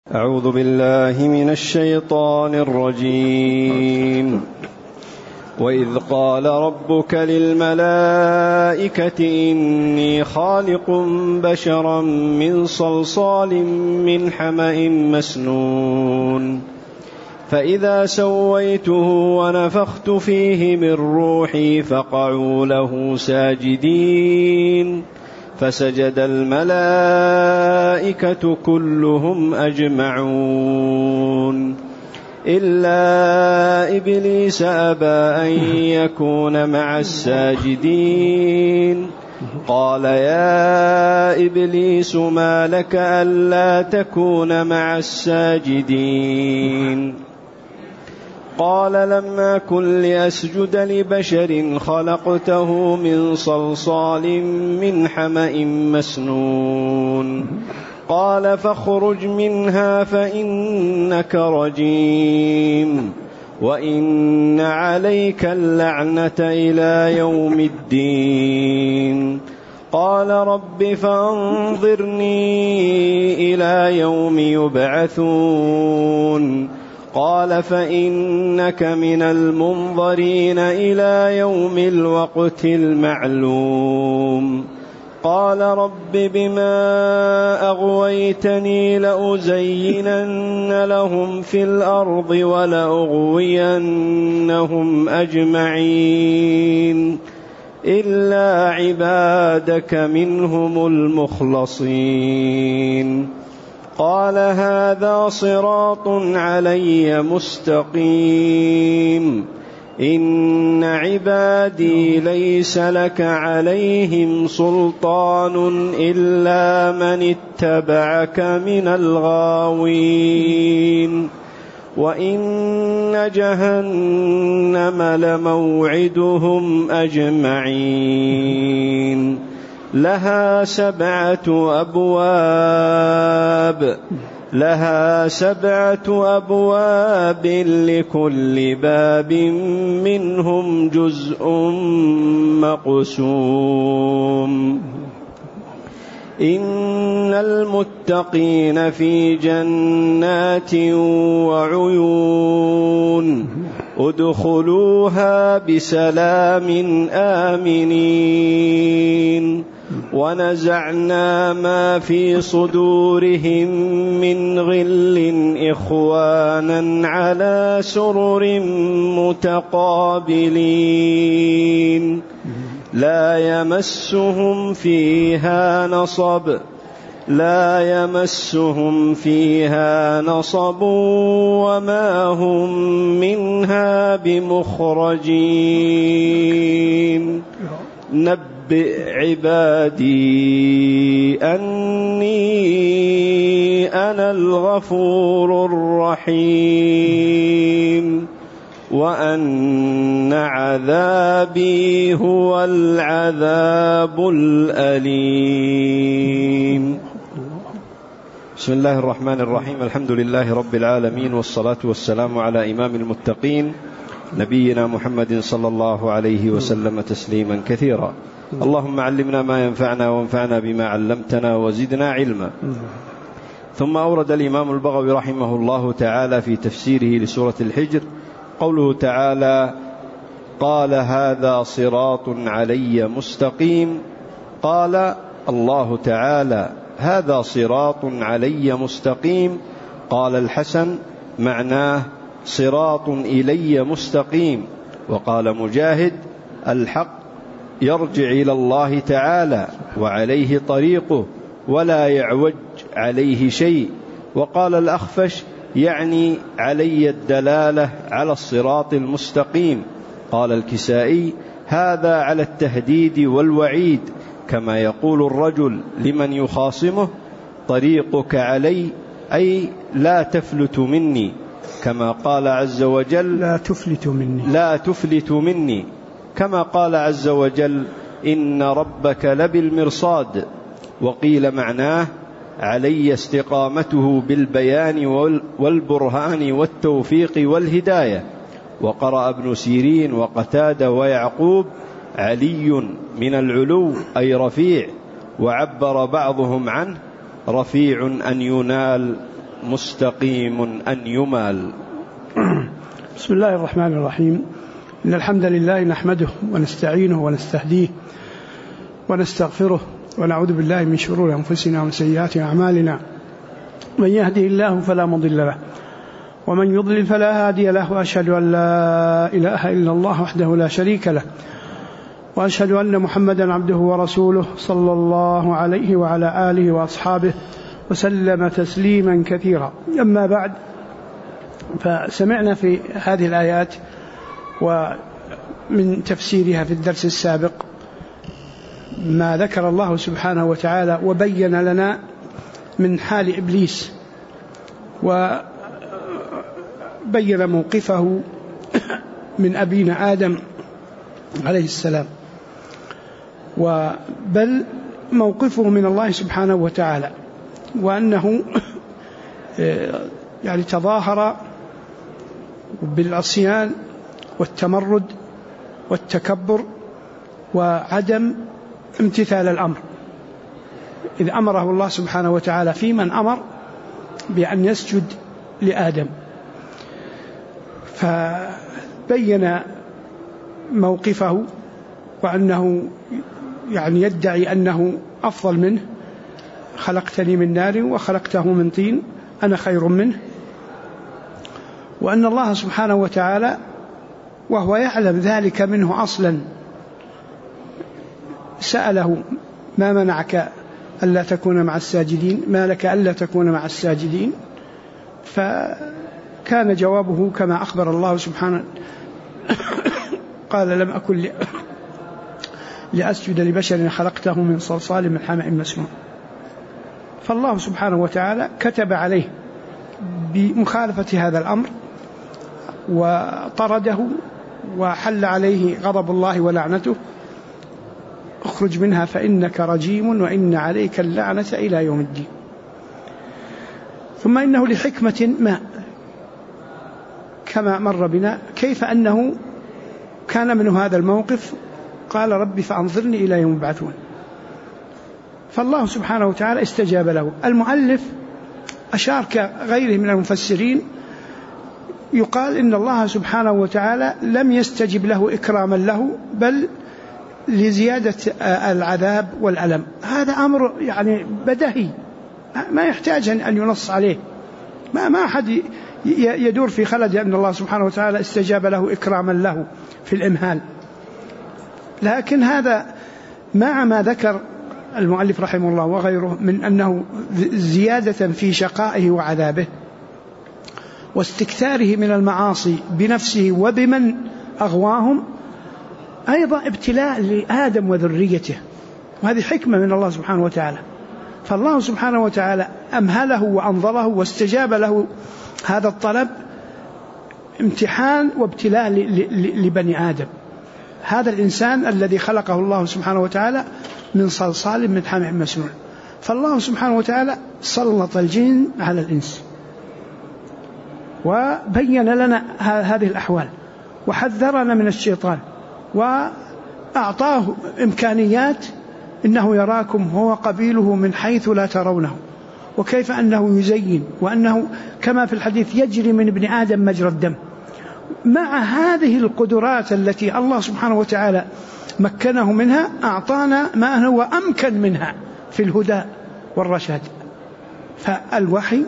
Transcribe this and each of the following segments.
أعوذ بالله من الشيطان الرجيم. وإذ قال ربك للملائكة إني خالق بشرا من صلصال من حمأ مسنون فإذا سويته ونفخت فيه من روحي فقعوا له ساجدين فسجد الملائكة كلهم أجمعون إلا إبليس أبى أن يكون مع الساجدين قال يا إبليس ما لك ألا تكون مع الساجدين قال لم أكن لأسجد لبشر خلقته من صلصال من حمأ مسنون قال فاخرج منها فإنك رجيم وإن عليك اللعنة إلى يوم الدين قال رب فأنظرني إلى يوم يبعثون قال فإنك من المنظرين إلى يوم الوقت المعلوم قال رب بما أغويتني لأزينن لهم في الأرض ولأغوينهم أجمعين إلا عبادك منهم المخلصين قال هذا صراط علي مستقيم إن عبادي ليس لك عليهم سلطان إلا من اتبعك من الغاوين وإن جهنم لموعدهم أجمعين لها 7 أبواب لكل باب منهم جزء مقسوم إن المتقين في جنات وعيون ادخلوها بسلام آمنين ونزعنا ما في صدورهم من غل إخوانا على سرر متقابلين لا يمسهم فيها نصب وما هم منها بمخرجين نبئ عبادي أني أنا الغفور الرحيم وأن عذابي هو العذاب الأليم. بسم الله الرحمن الرحيم. الحمد لله رب العالمين والصلاة والسلام على إمام المتقين نبينا محمد صلى الله عليه وسلم تسليما كثيرا. اللهم علمنا ما ينفعنا وانفعنا بما علمتنا وزدنا علما. ثم أورد الإمام البغوي رحمه الله تعالى في تفسيره لسورة الحجر قوله تعالى قال هذا صراط علي مستقيم. قال الله تعالى هذا صراط علي مستقيم. قال الحسن معناه صراط إلي مستقيم. وقال مجاهد الحق يرجع إلى الله تعالى وعليه طريقه ولا يعوج عليه شيء. وقال الأخفش يعني علي الدلالة على الصراط المستقيم. قال الكسائي هذا على التهديد والوعيد كما يقول الرجل لمن يخاصمه طريقك علي أي لا تفلت مني، كما قال عز وجل لا تفلت مني كما قال عز وجل إن ربك لبالمرصاد. وقيل معناه علي استقامته بالبيان والبرهان والتوفيق والهداية. وقرأ ابن سيرين وقتادة ويعقوب علي من العلو أي رفيع، وعبر بعضهم عنه رفيع أن ينال مستقيم أن يمال. بسم الله الرحمن الرحيم. إن الحمد لله نحمده ونستعينه ونستهديه ونستغفره ونعوذ بالله من شرور أنفسنا ومن سيئات أعمالنا. من يهده الله فلا مضل له ومن يضلل فلا هادي له، وأشهد أن لا إله إلا الله وحده لا شريك له، وأشهد أن محمدا عبده ورسوله صلى الله عليه وعلى آله وأصحابه وسلم تسليما كثيرا. أما بعد، فسمعنا في هذه الآيات ومن تفسيرها في الدرس السابق ما ذكر الله سبحانه وتعالى وبين لنا من حال إبليس، وبين موقفه من أبينا آدم عليه السلام، بل موقفه من الله سبحانه وتعالى، وأنه يعني تظاهر بالعصيان والتمرد والتكبر وعدم امتثال الأمر، إذ أمره الله سبحانه وتعالى في من أمر بأن يسجد لآدم، فبين موقفه وأنه يعني يدعي أنه أفضل منه، خلقتني من نار وخلقته من طين أنا خير منه، وأن الله سبحانه وتعالى وهو يعلم ذلك منه أصلا سأله: ما منعك ألا تكون مع الساجدين؟ ما لك ألا تكون مع الساجدين؟ فكان جوابه كما أخبر الله سبحانه قال: لم أكن لأسجد لبشر خلقته من صلصال من حمأ مسنون. فالله سبحانه وتعالى كتب عليه بمخالفة هذا الأمر وطرده وحل عليه غضب الله ولعنته: اخرج منها فإنك رجيم وإن عليك اللعنة إلى يوم الدين. ثم إنه لحكمة ما كما مر بنا كيف أنه كان من هذا الموقف قال: رب فأنظرني إلى يوم يبعثون. فالله سبحانه وتعالى استجاب له. المؤلف أشار كغيره من المفسرين، يقال إن الله سبحانه وتعالى لم يستجب له إكراما له، بل لزيادة العذاب والألم. هذا أمر يعني بديهي ما يحتاج أن ينص عليه، ما أحد يدور في خلد أن الله سبحانه وتعالى استجاب له إكراما له في الإمهال. لكن هذا مع ما ذكر المؤلف رحمه الله وغيره من أنه زيادة في شقائه وعذابه واستكثاره من المعاصي بنفسه وبمن أغواهم، أيضا ابتلاء لآدم وذريته، وهذه حكمة من الله سبحانه وتعالى. فالله سبحانه وتعالى أمهله وأنظره واستجاب له هذا الطلب امتحان وابتلاء لبني آدم، هذا الإنسان الذي خلقه الله سبحانه وتعالى من صلصال من حمأ مسنون. فالله سبحانه وتعالى سلط الجن على الإنس وبين لنا هذه الأحوال وحذرنا من الشيطان وأعطاه إمكانيات: إنه يراكم هو قبيله من حيث لا ترونه، وكيف أنه يزين، وأنه كما في الحديث يجري من ابن آدم مجرى الدم. مع هذه القدرات التي الله سبحانه وتعالى مكنه منها، أعطانا ما هو أمكن منها في الهدى والرشاد. فالوحي،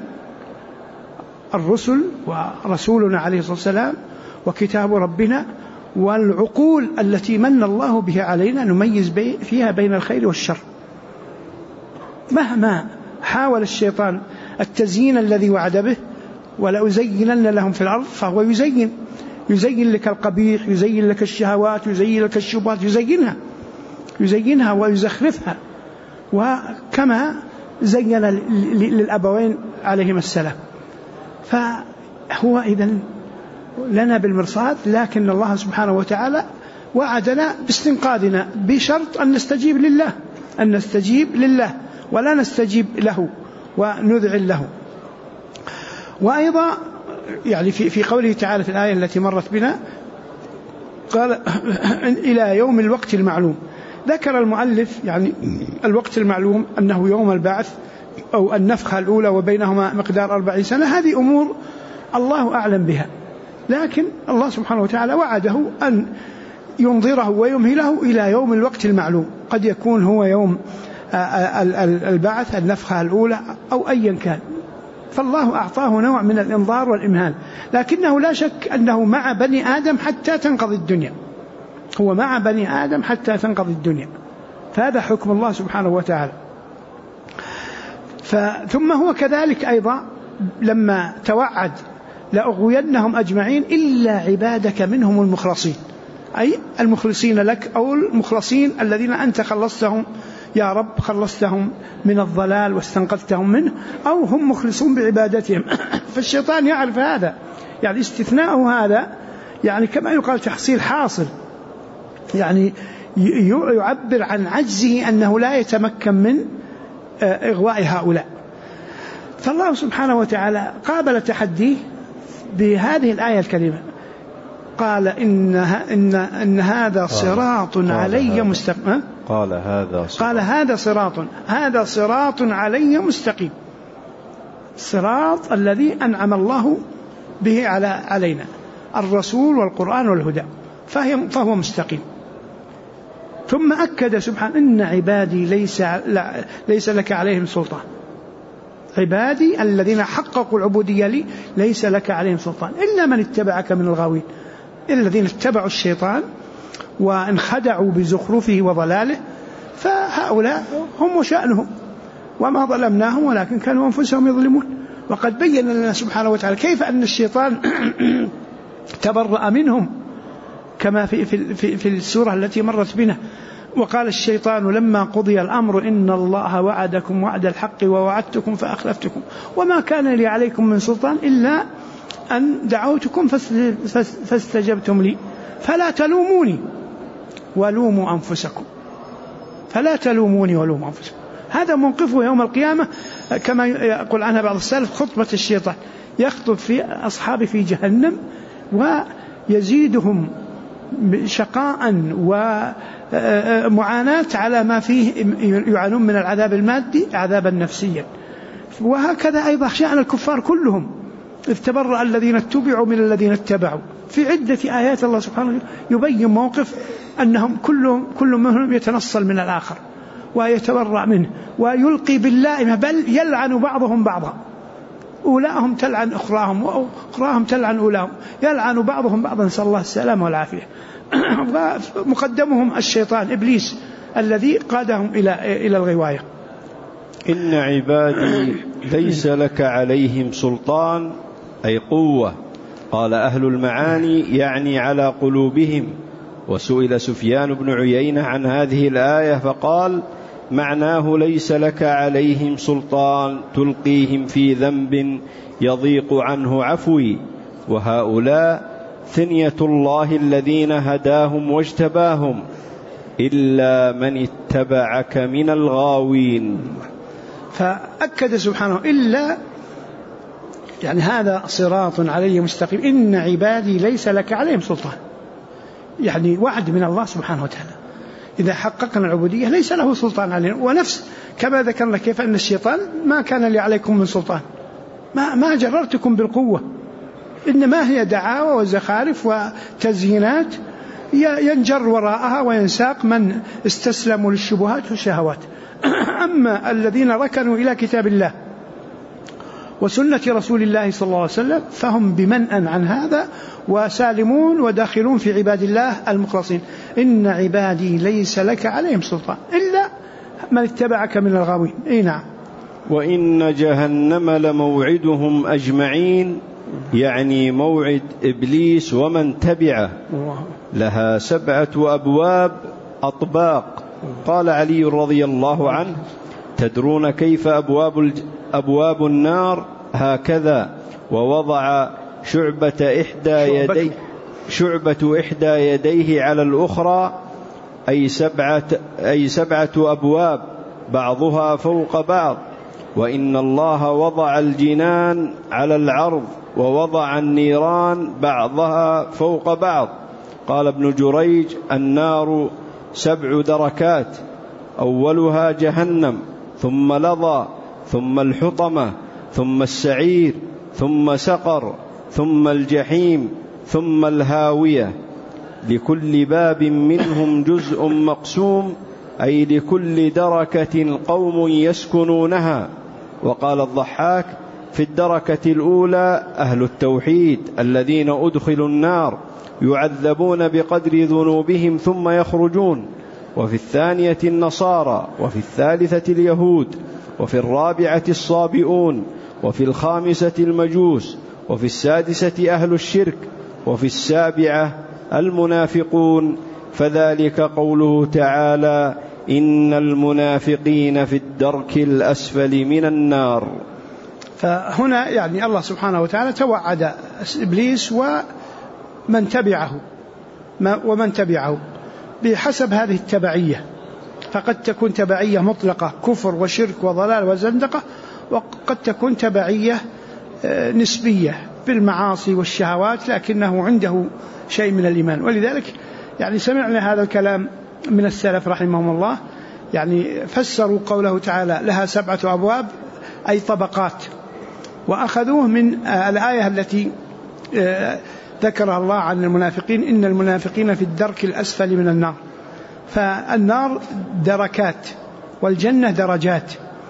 الرسل ورسولنا عليه الصلاة والسلام وكتاب ربنا والعقول التي من الله به علينا نميز فيها بين الخير والشر. مهما حاول الشيطان التزيين الذي وعد به: ولأزينن لهم في الأرض، فهو يزين لك القبيح، يزين لك الشهوات، يزين لك الشبهات، يزينها ويزخرفها، وكما زين للأبوين عليهما السلام. فهو إذن لنا بالمرصاد، لكن الله سبحانه وتعالى وعدنا باستنقاذنا بشرط أن نستجيب لله ولا نستجيب له ونذعن له. وأيضا يعني في قوله تعالى في الآية التي مرت بنا قال: إلى يوم الوقت المعلوم. ذكر المؤلف يعني الوقت المعلوم أنه يوم البعث أو النفخة الأولى وبينهما مقدار 40 سنة، هذه أمور الله أعلم بها، لكن الله سبحانه وتعالى وعده أن ينظره ويمهله إلى يوم الوقت المعلوم، قد يكون هو يوم البعث النفخة الأولى أو أيا كان، فالله أعطاه نوع من الإنظار والإمهال، لكنه لا شك أنه مع بني آدم حتى تنقضي الدنيا، هو مع بني آدم حتى تنقضي الدنيا، فهذا حكم الله سبحانه وتعالى. ثم هو كذلك أيضا لما توعد لأغوينهم أجمعين إلا عبادك منهم المخلصين، أي المخلصين لك أو المخلصين الذين أنت خلصتهم يا رب، خلصتهم من الضلال واستنقذتهم منه، أو هم مخلصون بعبادتهم. فالشيطان يعرف هذا، يعني استثناءه هذا يعني كما يقال تحصيل حاصل، يعني يعبر عن عجزه أنه لا يتمكن من إغواء هؤلاء. فالله سبحانه وتعالى قابل تحديه بهذه الآية الكريمة، قال إن هذا صراط علي مستقيم، قال هذا صراط علي مستقيم، الصراط الذي أنعم الله به علينا، الرسول والقرآن والهدى، فهو مستقيم. ثم أكد سبحانه إن عبادي ليس لك عليهم سلطان، عبادي الذين حققوا العبودية لي ليس لك عليهم سلطان إلا من اتبعك من الغاوين، الذين اتبعوا الشيطان وانخدعوا بزخرفه وضلاله، فهؤلاء هم وشأنهم، وما ظلمناهم ولكن كانوا أنفسهم يظلمون. وقد بين لنا سبحانه وتعالى كيف أن الشيطان تبرأ منهم، كما في السورة التي مرت بنا، وقال الشيطان لما قضي الأمر إن الله وعدكم وعد الحق ووعدتكم فأخلفتكم وما كان لي عليكم من سلطان إلا أن دعوتكم فاستجبتم لي فلا تلوموني ولوموا أنفسكم، فلا تلوموني ولوموا أنفسكم. هذا موقفه يوم القيامة كما يقول عنها بعض السلف خطبة الشيطان، يخطب في أصحابه في جهنم ويزيدهم شقاء ومعاناة على ما فيه يعانون من العذاب المادي عذابا نفسيا. وهكذا أيضا شأن الكفار كلهم، إذ تبرأ الذين اتبعوا من الذين اتبعوا، في عدة آيات الله سبحانه يبين موقف أنهم كل منهم يتنصل من الآخر ويتبرأ منه ويلقي باللائمة، بل يلعن بعضهم بعضا، أولاهم تلعن أخراهم وأخراهم تلعن أولاهم، يلعن بعضهم بعضا، نسأل الله السلامة والعافية. ومقدمهم الشيطان إبليس الذي قادهم إلى الغواية. إن عبادي ليس لك عليهم سلطان أي قوة، قال أهل المعاني يعني على قلوبهم. وسئل سفيان بن عيينة عن هذه الآية فقال معناه ليس لك عليهم سلطان تلقيهم في ذنب يضيق عنه عفوي، وهؤلاء ثنية الله الذين هداهم واجتباهم إلا من اتبعك من الغاوين. فأكد سبحانه إلا، يعني هذا صراط علي مستقيم، إن عبادي ليس لك عليهم سلطان، يعني وعد من الله سبحانه وتعالى إذا حققنا العبودية ليس له سلطان علينا. ونفس كما ذكرنا كيف أن الشيطان ما كان لي عليكم من سلطان، ما جررتكم بالقوة، إنما هي دعاوى وزخارف وتزيينات ينجر وراءها وينساق من استسلموا للشبهات والشهوات. أما الذين ركنوا إلى كتاب الله وسنة رسول الله صلى الله عليه وسلم فهم بمنأ عن هذا وسالمون وداخلون في عباد الله المخلصين. إن عبادي ليس لك عليهم سلطان إلا من اتبعك من الغاوين. نعم. وإن جهنم لموعدهم أجمعين، يعني موعد إبليس ومن تبعه، لها 7 أبواب أطباق. قال علي رضي الله عنه تدرون كيف أبواب النار؟ هكذا، ووضع شعبة إحدى يديه على الأخرى، أي 7 أبواب بعضها فوق بعض. وإن الله وضع الجنان على العرض ووضع النيران بعضها فوق بعض. قال ابن جريج النار 7 دركات، أولها جهنم ثم لظى ثم الحطمة ثم السعير ثم سقر ثم الجحيم ثم الهاوية. لكل باب منهم جزء مقسوم، أي لكل دركة قوم يسكنونها. وقال الضحاك: في الدركة الأولى أهل التوحيد الذين أدخلوا النار يعذبون بقدر ذنوبهم ثم يخرجون، وفي الثانية النصارى، وفي الثالثة اليهود، وفي الرابعة الصابئون، وفي الخامسة المجوس، وفي السادسة أهل الشرك، وفي السابعة المنافقون. فذلك قوله تعالى: إن المنافقين في الدرك الأسفل من النار. فهنا يعني الله سبحانه وتعالى توعد إبليس ومن تبعه بحسب هذه التبعية، فقد تكون تبعية مطلقة كفر وشرك وضلال وزندقة، وقد تكون تبعية نسبية بالمعاصي والشهوات لكنه عنده شيء من الإيمان. ولذلك يعني سمعنا هذا الكلام من السلف رحمهم الله، يعني فسروا قوله تعالى: لها 7 أبواب، أي طبقات، وأخذوه من الآية التي ذكرها الله عن المنافقين: إن المنافقين في الدرك الأسفل من النار. فالنار دركات والجنة درجات،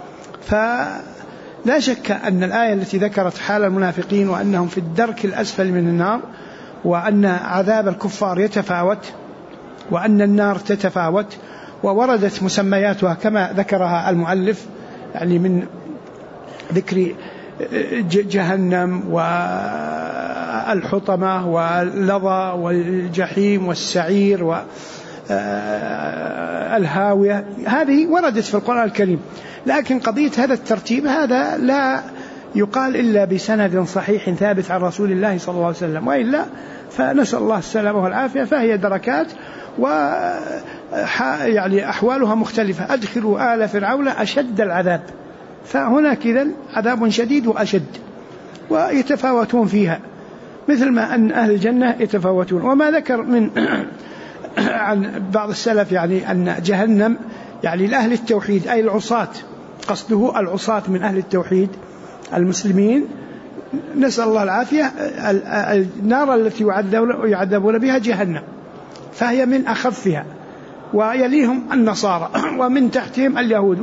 فلا شك أن الآية التي ذكرت حال المنافقين وأنهم في الدرك الأسفل من النار، وأن عذاب الكفار يتفاوت، وأن النار تتفاوت، ووردت مسمياتها كما ذكرها المؤلف، يعني من ذكر جهنم والحطمة واللظى والجحيم والسعير والهاوية، هذه وردت في القرآن الكريم. لكن قضية هذا الترتيب هذا لا يقال إلا بسند صحيح ثابت عن رسول الله صلى الله عليه وسلم، وإلا فنسأل الله السلامة والعافية. فهي دركات يعني أحوالها مختلفة. أدخلوا آل فرعون أشد العذاب، فهناك إذن عذاب شديد وأشد، ويتفاوتون فيها مثل ما أن أهل الجنة يتفاوتون. وما ذكر من عن بعض السلف يعني أن جهنم يعني لأهل التوحيد أي العصاة، قصده العصاة من أهل التوحيد المسلمين، نسأل الله العافية. النار التي يعذبون بها جهنم، فهي من أخفها، ويليهم النصارى، ومن تحتهم اليهود،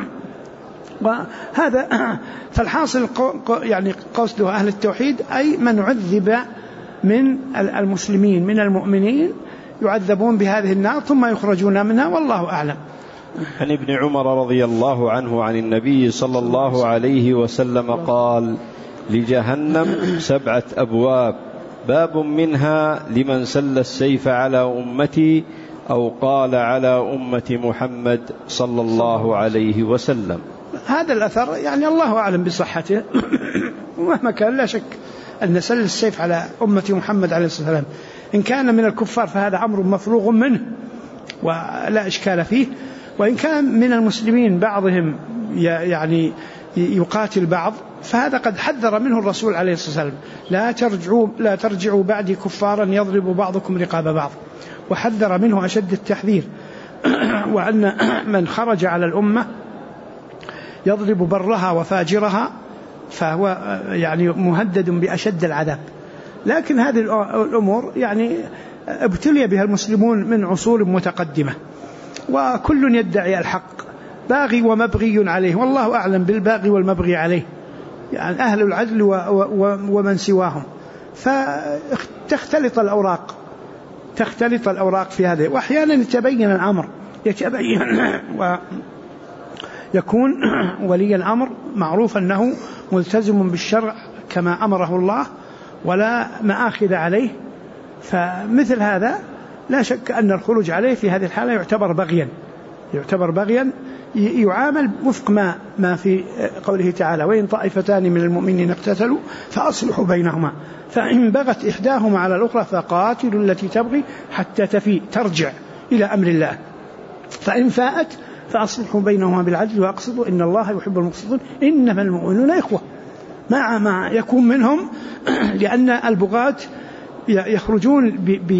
وهذا فالحاصل يعني قصده أهل التوحيد أي من عذب من المسلمين من المؤمنين، يعذبون بهذه النار ثم يخرجون منها، والله أعلم. عن ابن عمر رضي الله عنه عن النبي صلى الله عليه وسلم قال: لجهنم 7 أبواب، باب منها لمن سل السيف على أمتي، أو قال على أمة محمد صلى الله عليه وسلم. هذا الأثر يعني الله أعلم بصحته، ومهما كان لا شك أن سل السيف على أمة محمد عليه الصلاة والسلام إن كان من الكفار فهذا أمر مفروغ منه ولا إشكال فيه، وإن كان من المسلمين بعضهم يعني يقاتل بعض فهذا قد حذر منه الرسول عليه الصلاة والسلام: لا ترجعوا بعدي كفارا يضرب بعضكم رقاب بعض، وحذر منه أشد التحذير. وأن من خرج على الأمة يضرب برها وفاجرها فهو يعني مهدد بأشد العذاب. لكن هذه الأمور يعني ابتلي بها المسلمون من عصور متقدمة، وكل يدعي الحق، باغي ومبغي عليه، والله أعلم بالباغي والمبغي عليه، يعني أهل العدل ومن سواهم. فتختلط الأوراق في هذا، وأحيانا يتبين الأمر، ويكون ولي الأمر معروف أنه ملتزم بالشرع كما أمره الله ولا مآخذ عليه، فمثل هذا لا شك أن الخروج عليه في هذه الحالة يعتبر بغيا، يعامل وفق ما في قوله تعالى: وإن طائفتان من المؤمنين اقتتلوا فأصلحوا بينهما، فإن بغت إحداهما على الأخرى فقاتلوا التي تبغي حتى تفيء ترجع إلى أمر الله، فإن فاءت فأصلحوا بينهما بالعدل وأقسطوا إن الله يحب المقسطين إنما المؤمنون إخوة، مع ما يكون منهم، لأن البغاة يخرجون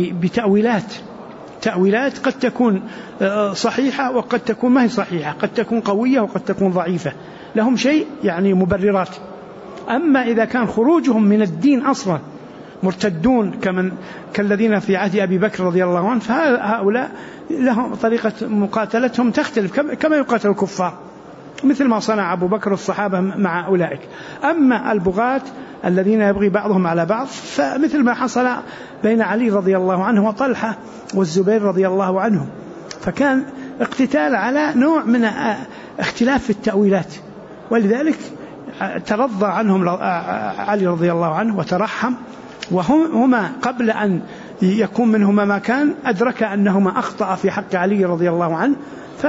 بتأويلات قد تكون صحيحة وقد تكون ما هي صحيحة، قد تكون قوية وقد تكون ضعيفة، لهم شيء يعني مبررات. أما إذا كان خروجهم من الدين أصلا مرتدون كالذين في عهد أبي بكر رضي الله عنه، فهؤلاء لهم طريقة مقاتلتهم تختلف كما يقاتل الكفار، مثل ما صنع أبو بكر الصحابة مع أولئك. أما البغاة الذين يبغي بعضهم على بعض فمثل ما حصل بين علي رضي الله عنه وطلحة والزبير رضي الله عنهم، فكان اقتتال على نوع من اختلاف في التأويلات، ولذلك ترضى عنهم علي رضي الله عنه وترحم، وهما قبل أن يكون منهما ما كان أدرك أنهما أخطأ في حق علي رضي الله عنه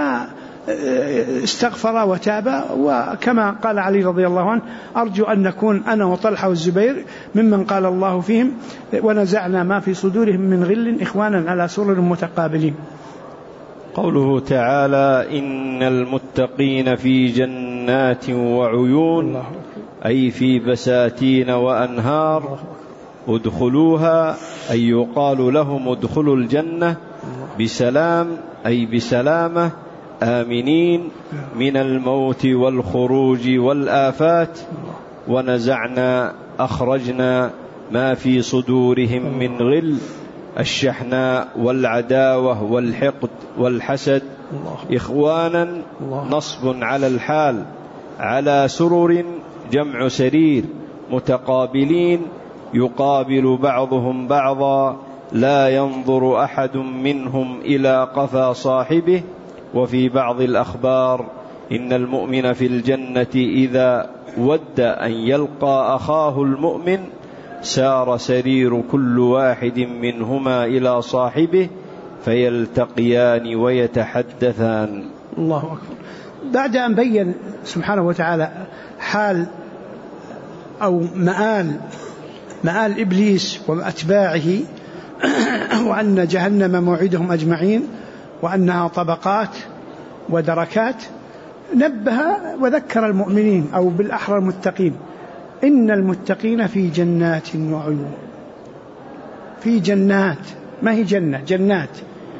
فاستغفر وتاب. وكما قال علي رضي الله عنه: أرجو أن نكون أنا وطلحة والزبير ممن قال الله فيهم: ونزعنا ما في صدورهم من غل إخوانا على سرر متقابلين. قوله تعالى: إن المتقين في جنات وعيون، أي في بساتين وأنهار ادخلوها، أي يقال لهم ادخلوا الجنة بسلام، أي بسلامة، آمنين من الموت والخروج والآفات. ونزعنا أخرجنا ما في صدورهم من غل، الشحناء والعداوة والحقد والحسد، إخوانا نصب على الحال، على سرر جمع سرير، متقابلين يقابل بعضهم بعضا، لا ينظر أحد منهم إلى قفا صاحبه. وفي بعض الأخبار: إن المؤمن في الجنة إذا ود أن يلقى أخاه المؤمن سار سرير كل واحد منهما إلى صاحبه فيلتقيان ويتحدثان. الله أكبر. بعد أن بين سبحانه وتعالى حال أو مآل إبليس وأتباعه وأن جهنم موعدهم أجمعين وأنها طبقات ودركات، نبه وذكر المؤمنين أو بالأحرى المتقين: إن المتقين في جنات وعيون. في جنات، ما هي جنة، جنات.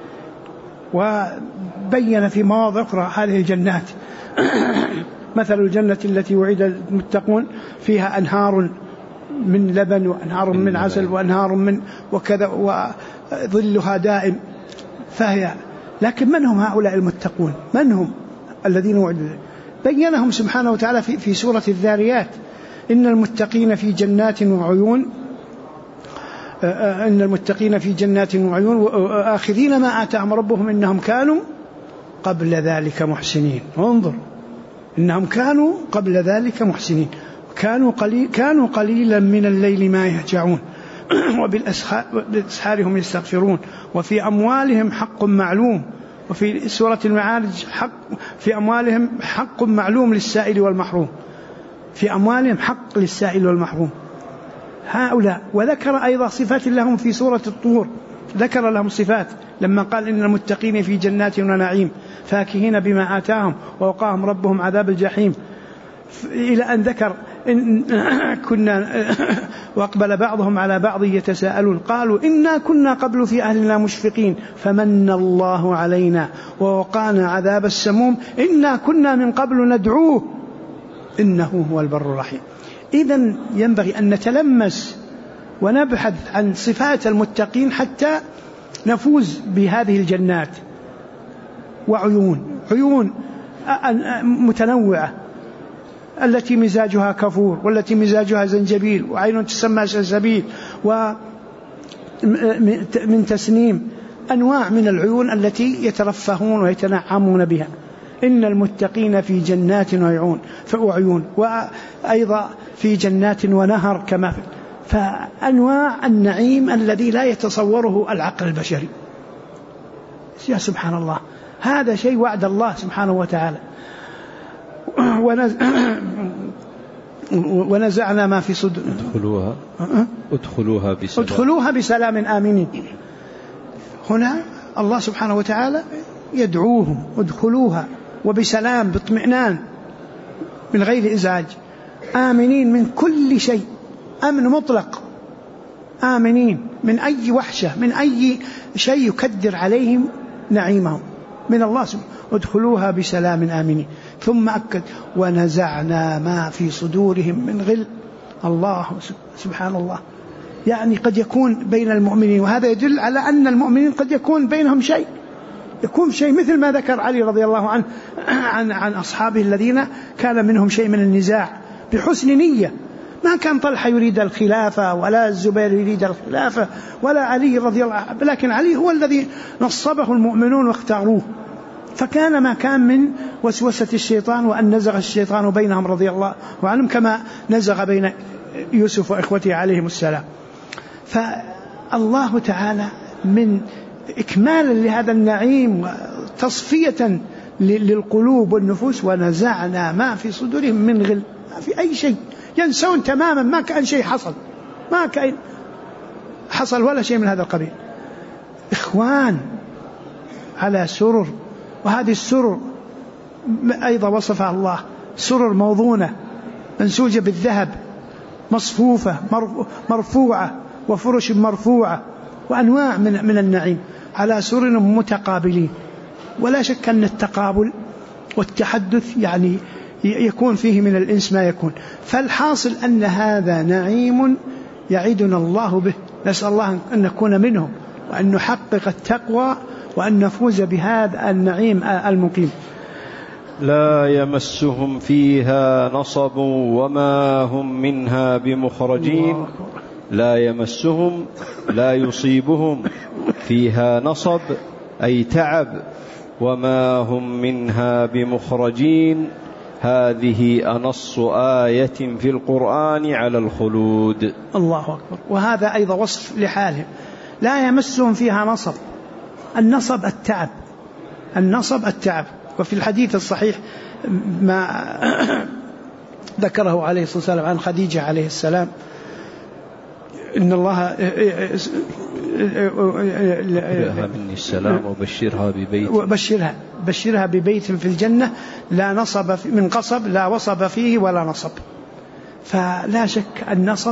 وبين في مواضع أخرى هذه الجنات مثل الجنة التي وعد المتقون فيها أنهار من لبن وأنهار من عسل وأنهار من وكذا وظلها دائم. فهي لكن من هم هؤلاء المتقون؟ من هم الذين وعدوا؟ بينهم سبحانه وتعالى في سورة الذاريات: إن المتقين في جنات وعيون، إن المتقين في جنات وعيون آخذين ما آتاهم ربهم إنهم كانوا قبل ذلك محسنين. انظر، إنهم كانوا قبل ذلك محسنين، كانوا قليلا من الليل ما يهجعون وبالأسحار هم يستغفرون، وفي أموالهم حق معلوم. وفي سورة المعارج: في أموالهم حق معلوم للسائل والمحروم. في أموالهم حق للسائل والمحروم هؤلاء. وذكر أيضا صفات لهم في سورة الطور، ذكر لهم صفات لما قال: إن المتقين في جنات ونعيم فاكهين بما آتاهم ووقاهم ربهم عذاب الجحيم، إلى أن ذكر إن كنا وأقبل بعضهم على بعض يتساءلون قالوا إنا كنا قبل في أهلنا مشفقين فمن الله علينا ووقانا عذاب السموم إنا كنا من قبل ندعوه إنه هو البر الرحيم. إذن ينبغي أن نتلمس ونبحث عن صفات المتقين حتى نفوز بهذه الجنات وعيون متنوعة، التي مزاجها كفور، والتي مزاجها زنجبيل، وعين تسمى سلسبيل، ومن تسنيم، أنواع من العيون التي يترفهون ويتنعمون بها. إن المتقين في جنات وعيون، وأيضا في جنات ونهر، كما فأنواع النعيم الذي لا يتصوره العقل البشري. يا سبحان الله، هذا شيء وعد الله سبحانه وتعالى. ونزعنا ما في صدور ادخلوها بسلام آمنين. هنا الله سبحانه وتعالى يدعوهم: ادخلوها وبسلام، باطمئنان، من غير إزعاج، آمنين من كل شيء، أمن مطلق، آمنين من أي وحشة، من أي شيء يكدر عليهم نعيمهم. من الله سبحانه ادخلوها بسلام آمنين. ثم أكد ونزعنا ما في صدورهم من غل. الله سبحان الله، يعني قد يكون بين المؤمنين، وهذا يدل على أن المؤمنين قد يكون بينهم شيء، يكون شيء مثل ما ذكر علي رضي الله عنه عن أصحابه الذين كان منهم شيء من النزاع بحسن نية. ما كان طلحة يريد الخلافة ولا الزبير يريد الخلافة ولا علي رضي الله عنه، لكن علي هو الذي نصبه المؤمنون واختاروه. فكان ما كان من وسوسة الشيطان، وأن نزغ الشيطان بينهم رضي الله عنهم كما نزغ بين يوسف وإخوته عليهم السلام. فالله تعالى من إكمالا لهذا النعيم وتصفية للقلوب والنفوس ونزعنا ما في صدورهم من غل، ما في أي شيء، ينسون تماما، ما كان شيء حصل، ما كان حصل ولا شيء من هذا القبيل. إخوان على سرر، وهذه السرر أيضا وصفها الله سرر موضونة منسوجة بالذهب مصفوفة مرفوعة وفرش مرفوعة وأنواع من النعيم على سرر متقابلين. ولا شك أن التقابل والتحدث يعني يكون فيه من الإنس ما يكون. فالحاصل أن هذا نعيم يعيدنا الله به، نسأل الله أن نكون منهم وأن نحقق التقوى وأن نفوز بهذا النعيم المقيم. لا يمسهم فيها نصب وما هم منها بمخرجين. لا يمسهم لا يصيبهم فيها نصب أي تعب، وما هم منها بمخرجين هذه أنص آية في القرآن على الخلود. الله أكبر. وهذا أيضا وصف لحالهم، لا يمسهم فيها نصب. النصب التعب، النصب التعب. وفي الحديث الصحيح ما ذكره عليه الصلاة والسلام عن خديجة عليه السلام إن الله مني السلام وبشرها ببيت، بشرها ببيت في الجنة لا نصب من قصب، لا وصب فيه ولا نصب. فلا شك النصب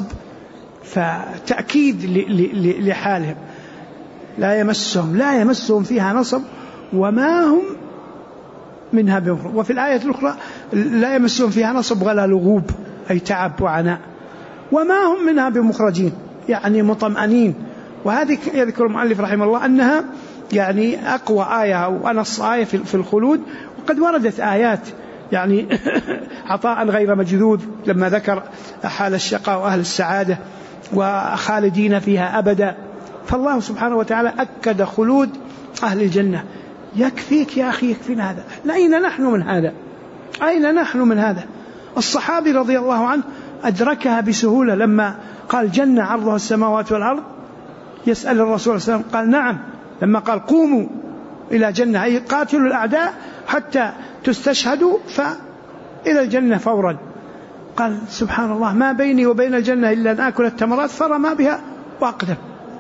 فتأكيد لحالهم، لا يمسهم فيها نصب وما هم منها بمخرج. وفي الآية الأخرى لا يمسهم فيها نصب ولا لغوب أي تعب وعناء، وما هم منها بمخرجين يعني مطمئنين. وهذه يذكر المؤلف رحمه الله أنها يعني أقوى آية وأنص آية في الخلود. وقد وردت آيات يعني عطاء غير مجذوذ لما ذكر حال الشقاء وأهل السعادة وخالدين فيها أبدا. فالله سبحانه وتعالى أكد خلود أهل الجنة. يكفيك يا أخي، يكفينا هذا. أين نحن من هذا؟ أين نحن من هذا؟ الصحابي رضي الله عنه أدركها بسهولة لما قال جنة عرضها السماوات والأرض، يسأل الرسول صلى الله عليه وسلم قال نعم. لما قال قوموا إلى جنة أي قاتلوا الأعداء حتى تستشهدوا فإلى الجنة فورا. قال سبحان الله ما بيني وبين الجنة إلا أن آكل التمرات، فرمى بها وأقدم.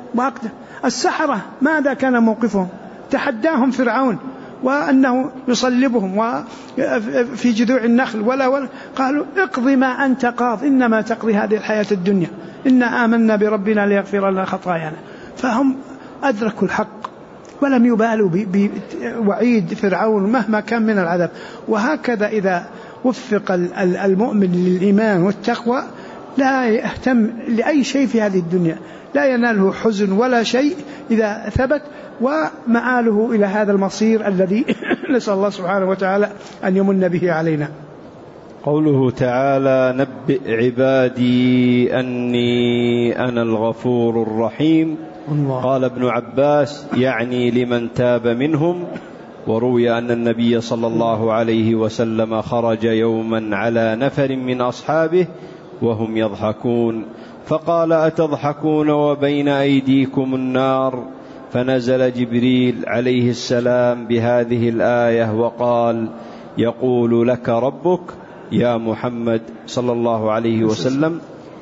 السحرة ماذا كان موقفهم؟ تحداهم فرعون وأنه يصلبهم وفي جذوع النخل ولا قالوا اقضي ما أنت قاض إنما تقضي هذه الحياة الدنيا إنا آمنا بربنا ليغفر لنا خطايانا. فهم أدركوا الحق ولم يبالوا بوعيد فرعون مهما كان من العذاب. وهكذا إذا وفق المؤمن للإيمان والتقوى لا يهتم لأي شيء في هذه الدنيا، لا يناله حزن ولا شيء إذا ثبت، ومآله إلى هذا المصير الذي نسأل الله سبحانه وتعالى أن يمن به علينا. قوله تعالى نبئ عبادي أني أنا الغفور الرحيم. الله. قال ابن عباس يعني لمن تاب منهم. وروي أن النبي صلى الله عليه وسلم خرج يوما على نفر من أصحابه وهم يضحكون فقال أتضحكون وبين أيديكم النار؟ فنزل جبريل عليه السلام بهذه الآية وقال يقول لك ربك يا محمد صلى الله عليه وسلم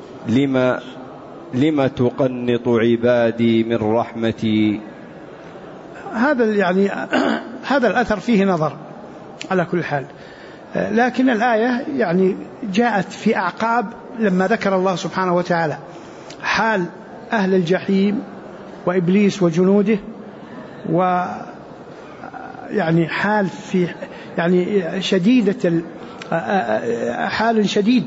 لما تقنط عبادي من رحمتي. هذا يعني هذا الأثر فيه نظر على كل حال، لكن الآية يعني جاءت في أعقاب لما ذكر الله سبحانه وتعالى حال أهل الجحيم وإبليس وجنوده يعني حال في يعني شديدة حال شديد،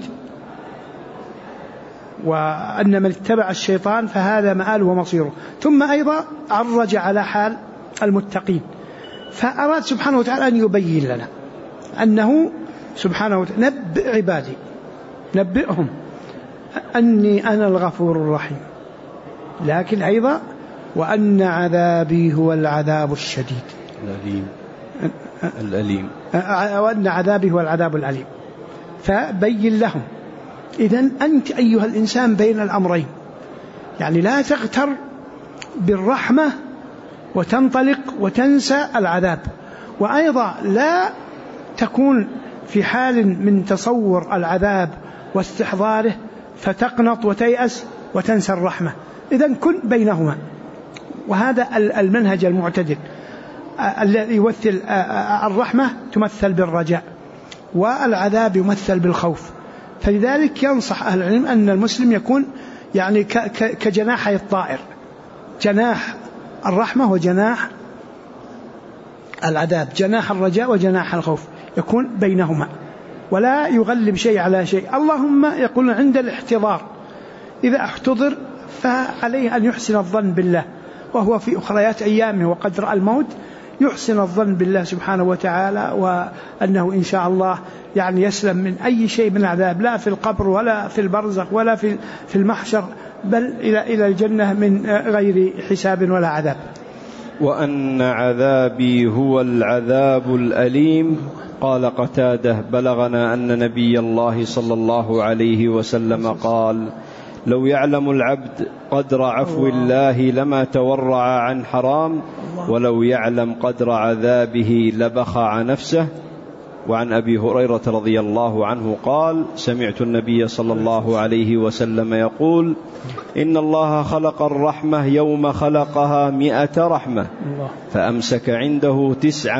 وأن من اتبع الشيطان فهذا مآله ومصيره. ثم أيضا عرج على حال المتقين، فأراد سبحانه وتعالى أن يبين لنا أنه سبحانه وتعالى نبئ عبادي، نبئهم أني أنا الغفور الرحيم، لكن أيضا وأن عذابي هو العذاب الشديد الأليم، وأن عذابي هو العذاب الأليم. فبين لهم إذن أنت أيها الإنسان بين الأمرين، يعني لا تغتر بالرحمة وتنطلق وتنسى العذاب، وأيضا لا تكون في حال من تصور العذاب واستحضاره فتقنط وتيأس وتنسى الرحمة. إذن كن بينهما، وهذا المنهج المعتدل الذي يمثل الرحمة تمثل بالرجاء والعذاب يمثل بالخوف. فلذلك ينصح أهل العلم أن المسلم يكون يعني كجناحي الطائر، جناح الرحمة وجناح العذاب، جناح الرجاء وجناح الخوف، يكون بينهما ولا يغلب شيء على شيء. اللهم يقول عند الاحتضار إذا احتضر فعليه أن يحسن الظن بالله، وهو في أخريات أيامه وقد رأى الموت يحسن الظن بالله سبحانه وتعالى، وأنه إن شاء الله يعني يسلم من أي شيء من العذاب، لا في القبر ولا في البرزخ ولا في المحشر، بل إلى الجنة من غير حساب ولا عذاب. وأن عذابي هو العذاب الأليم. قال قتادة: بلغنا أن نبي الله صلى الله عليه وسلم قال: لو يعلم العبد قدر عفو الله لما تورع عن حرام، ولو يعلم قدر عذابه لبخع نفسه. وعن أبي هريرة رضي الله عنه قال: سمعت النبي صلى الله عليه وسلم يقول: إن الله خلق الرحمة يوم خلقها 100 رحمة، فأمسك عنده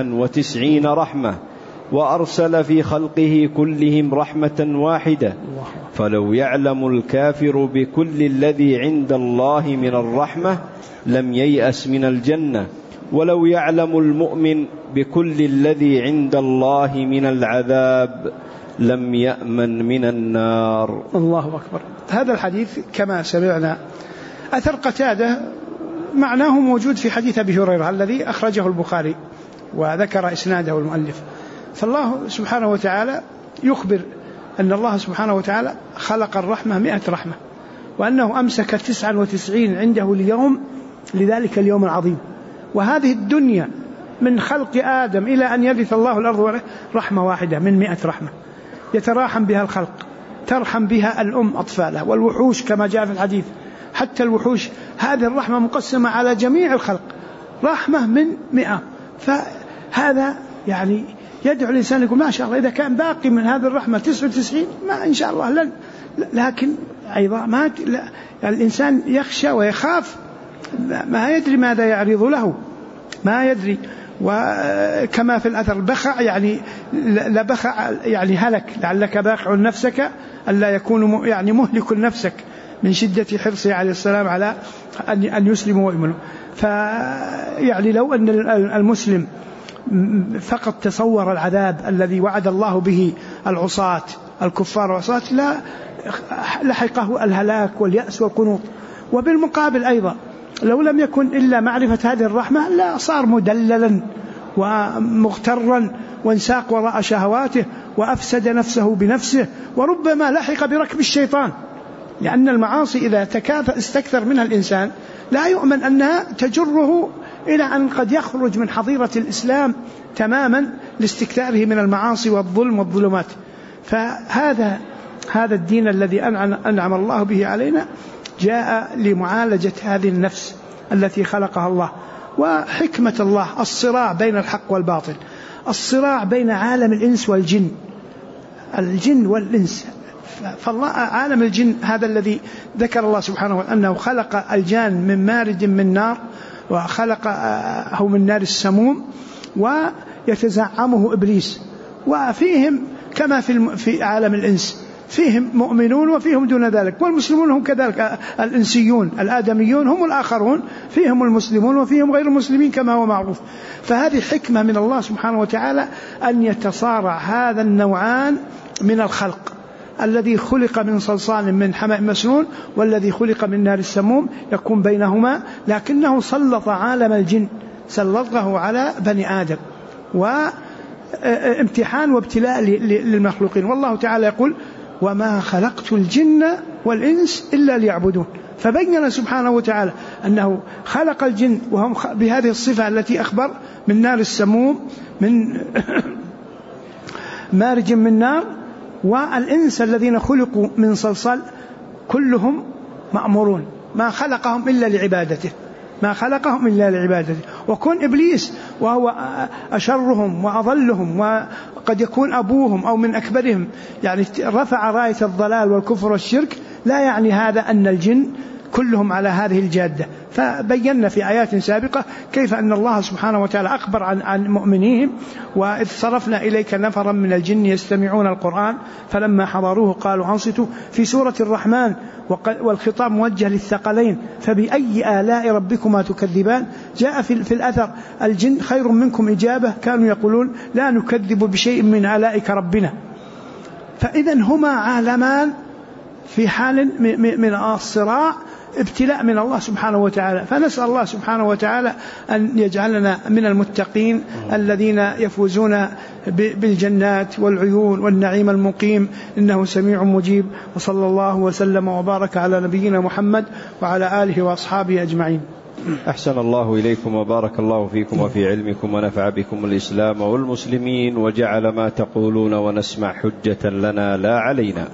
99 رحمة، وأرسل في خلقه كلهم رحمة واحدة. فلو يعلم الكافر بكل الذي عند الله من الرحمة لم ييأس من الجنة، ولو يعلم المؤمن بكل الذي عند الله من العذاب لم يأمن من النار. الله أكبر. هذا الحديث كما سمعنا أثر قتادة معناه موجود في حديث أبي هريرة الذي أخرجه البخاري وذكر إسناده المؤلف. فالله سبحانه وتعالى يخبر أن الله سبحانه وتعالى خلق الرحمة 100 رحمة، وأنه أمسك 99 عنده اليوم لذلك اليوم العظيم. وهذه الدنيا من خلق آدم إلى أن يرث الله الأرض رحمة واحدة من 100 رحمة يتراحم بها الخلق، ترحم بها الأم أطفالها، والوحوش كما جاء في الحديث حتى الوحوش هذه الرحمة مقسمة على جميع الخلق، رحمة من 100. فهذا يعني يدعو الإنسان يقول ما شاء الله إذا كان باقي من هذه الرحمة 99 ما إن شاء الله لن. لكن أيضا ما الإنسان يخشى ويخاف، ما يدري ماذا يعرض له، ما يدري. وكما في الأثر بخع يعني لبخع يعني هلك، لعلك باخع نفسك ألا يكون يعني مهلك نفسك من شدة حرصه عليه السلام على أن يسلموا ويؤمنوا. فيعني لو أن المسلم فقط تصور العذاب الذي وعد الله به العصاة الكفار والعصاة لا لحقه الهلاك واليأس والقنوط. وبالمقابل أيضا لو لم يكن إلا معرفة هذه الرحمة لا صار مدللا ومغترا وانساق وراء شهواته وأفسد نفسه بنفسه، وربما لحق بركب الشيطان، لأن المعاصي إذا استكثر منها الإنسان لا يؤمن أنها تجره إلى أن قد يخرج من حظيرة الإسلام تماما لاستكثاره من المعاصي والظلم والظلمات. فهذا الدين الذي أنعم الله به علينا جاء لمعالجة هذه النفس التي خلقها الله. وحكمة الله الصراع بين الحق والباطل، الصراع بين عالم الإنس والجن، الجن والإنس. فالله عالم الجن هذا الذي ذكر الله سبحانه وتعالى أنه خلق الجان من مارد من نار، وخلقه من نار السموم، ويتزعمه إبليس. وفيهم كما في عالم الإنس فيهم مؤمنون وفيهم دون ذلك، والمسلمون هم كذلك، الإنسيون الآدميون هم الآخرون، فيهم المسلمون وفيهم غير المسلمين كما هو معروف. فهذه حكمة من الله سبحانه وتعالى أن يتصارع هذا النوعان من الخلق، الذي خلق من صلصال من حمأ مسنون والذي خلق من نار السموم، يكون بينهما، لكنه سلط عالم الجن، سلطه على بني آدم، وامتحان وابتلاء للمخلوقين. والله تعالى يقول: وما خلقت الجن والإنس إلا ليعبدون. فبين سبحانه وتعالى أنه خلق الجن وهم بهذه الصفة التي أخبر، من نار السموم، من مارج من نار، والإنس الذين خلقوا من صلصال كلهم مأمورون، ما خلقهم إلا لعبادته، ما خلقهم إلا لعبادته. وكون إبليس وهو أشرهم وأضلهم وقد يكون أبوهم أو من أكبرهم، يعني رفع راية الضلال والكفر والشرك، لا يعني هذا أن الجن كلهم على هذه الجادة. فبينا في آيات سابقة كيف أن الله سبحانه وتعالى أخبر عن مؤمنيهم: وإذ صرفنا إليك نفرا من الجن يستمعون القرآن فلما حضروه قالوا أنصتوا. في سورة الرحمن والخطاب موجه للثقلين: فبأي آلاء ربكما تكذبان. جاء في الأثر: الجن خير منكم إجابة، كانوا يقولون لا نكذب بشيء من آلائك ربنا. فإذا هما عالمان في حال من الصراع، ابتلاء من الله سبحانه وتعالى. فنسأل الله سبحانه وتعالى أن يجعلنا من المتقين الذين يفوزون بالجنات والعيون والنعيم المقيم، إنه سميع مجيب. وصلى الله وسلم وبارك على نبينا محمد وعلى آله وأصحابه أجمعين. أحسن الله إليكم وبارك الله فيكم وفي علمكم ونفع بكم الإسلام والمسلمين، وجعل ما تقولون ونسمع حجة لنا لا علينا.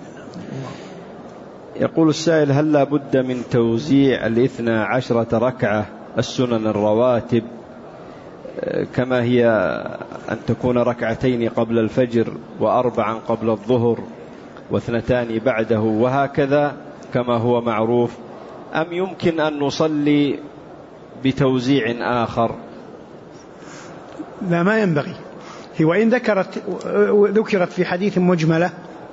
يقول السائل: هل لا بد من توزيع 12 ركعة السنن الرواتب، كما هي أن تكون 2 قبل الفجر و4 قبل الظهر و2 بعده وهكذا كما هو معروف، أم يمكن أن نصلي بتوزيع آخر؟ لا، ما ينبغي. هي وإن ذكرت في حديث مجملة،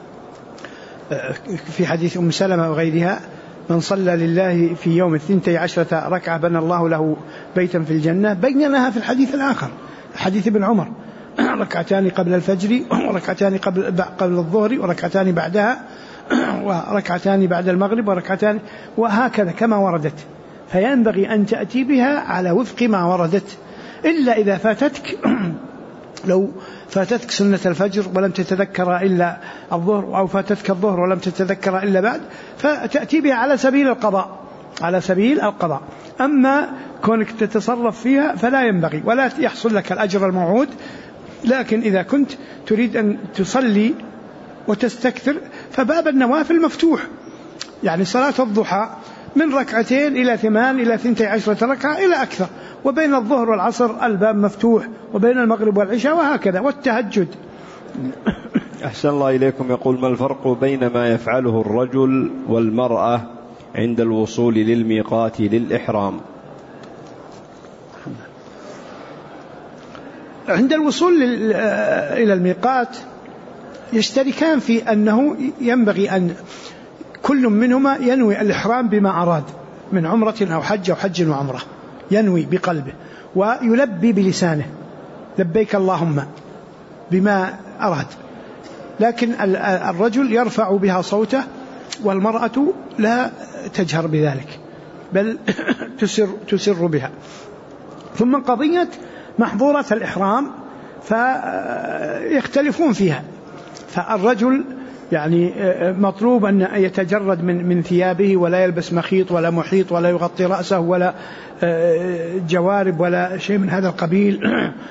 في حديث أم سلمة وغيرها: من صلى لله في يوم 12 ركعة بنى الله له بيتا في الجنة. بينها في الحديث الآخر، حديث ابن عمر: 2 قبل الفجر، وركعتان قبل الظهر، وركعتان بعدها، وركعتان بعد المغرب، وركعتان، وهكذا كما وردت. فينبغي أن تأتي بها على وفق ما وردت، إلا إذا فاتتك لو فاتتك سنة الفجر ولم تتذكر إلا الظهر، أو فاتتك الظهر ولم تتذكر إلا بعد، فتأتي بها على سبيل القضاء، على سبيل القضاء. أما كونك تتصرف فيها فلا ينبغي، ولا يحصل لك الأجر الموعود. لكن إذا كنت تريد أن تصلي وتستكثر فباب النوافل مفتوح، يعني صلاة الضحى من 2 إلى 8 إلى 12 ركعة إلى أكثر، وبين الظهر والعصر الباب مفتوح، وبين المغرب والعشاء وهكذا، والتهجد. أحسن الله إليكم. يقول: ما الفرق بين ما يفعله الرجل والمرأة عند الوصول للميقات للإحرام؟ عند الوصول إلى الميقات يشتركان في أنه ينبغي أن كل منهما ينوي الإحرام بما أراد من عمرة أو حج أو حج وعمرة، ينوي بقلبه ويلبي بلسانه: لبيك اللهم، بما أراد. لكن الرجل يرفع بها صوته، والمرأة لا تجهر بذلك بل تسر بها. ثم قضية محظورات الإحرام فيختلفون فيها. فالرجل يعني مطلوب أن يتجرد من ثيابه، ولا يلبس مخيط ولا محيط، ولا يغطي رأسه ولا جوارب ولا شيء من هذا القبيل.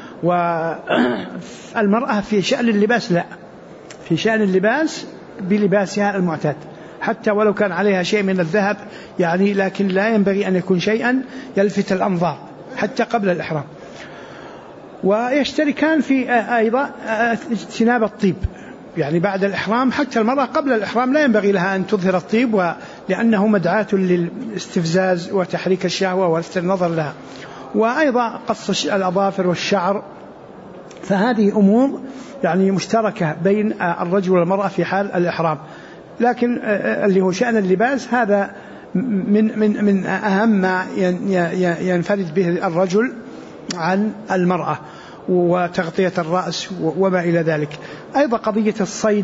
والمرأة في شأن اللباس لا، في شأن اللباس بلباسها المعتاد، حتى ولو كان عليها شيء من الذهب يعني، لكن لا ينبغي أن يكون شيئا يلفت الأنظار حتى قبل الإحرام. ويشتركان في أيضا اجتناب الطيب، يعني بعد الإحرام. حتى المرأة قبل الإحرام لا ينبغي لها أن تظهر الطيب، لأنه مدعاة للاستفزاز وتحريك الشهوة ولفت النظر لها. وأيضا قص الأظافر والشعر. فهذه أمور يعني مشتركة بين الرجل والمرأة في حال الإحرام. لكن اللي هو شأن اللباس هذا من أهم ما ينفرد به الرجل عن المرأة، وتغطية الرأس وما إلى ذلك. أيضا قضية الصيد